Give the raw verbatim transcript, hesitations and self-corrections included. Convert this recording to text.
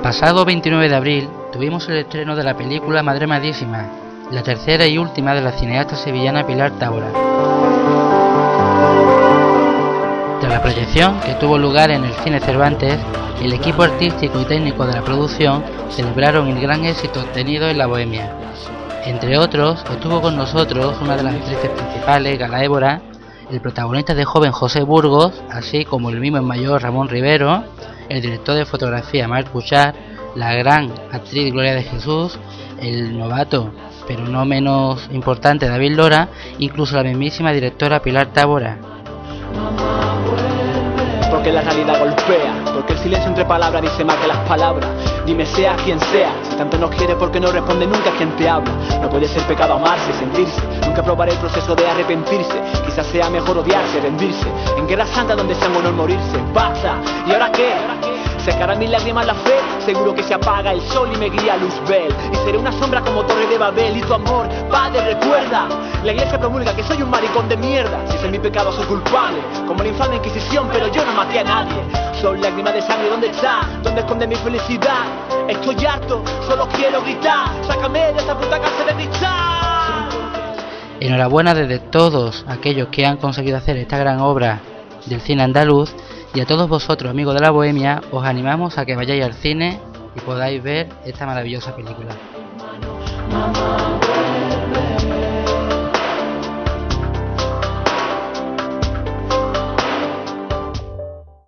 pasado veintinueve de abril tuvimos el estreno de la película Madre Malísima, la tercera y última de la cineasta sevillana Pilar Távora. Tras la proyección, que tuvo lugar en el Cine Cervantes, el equipo artístico y técnico de la producción celebraron el gran éxito obtenido en la Bohemia. Entre otros, estuvo con nosotros una de las actrices principales, Gala Évora, el protagonista de joven José Burgos, así como el mismo en mayor Ramón Rivero, el director de fotografía Marc Bouchard, la gran actriz Gloria de Jesús, el novato pero no menos importante David Lora, incluso la mismísima directora Pilar Távora. Porque la realidad golpea, porque el silencio entre palabras dice más que las palabras. Dime sea quien sea, si tanto nos quiere porque no responde nunca quien te habla. No puede ser pecado amarse, sentirse, nunca probaré el proceso de arrepentirse. Quizás sea mejor odiarse, rendirse, en guerra santa donde sea honor morirse. Basta, ¿y ahora qué? Secará mis lágrimas la fe, seguro que se apaga el sol y me guía Luzbel. Y seré una sombra como Torre de Babel. Y tu amor, padre, recuerda, la iglesia promulga que soy un maricón de mierda. Si es mi pecado soy culpable, como la infame Inquisición, pero yo no maté a nadie. Son lágrimas de sangre, ¿dónde está? ¿Dónde esconde mi felicidad? Estoy harto, solo quiero gritar, sácame de esta puta cárcel de cristal. Enhorabuena desde todos aquellos que han conseguido hacer esta gran obra del cine andaluz, y a todos vosotros, amigos de la Bohemia, os animamos a que vayáis al cine y podáis ver esta maravillosa película. Mamá.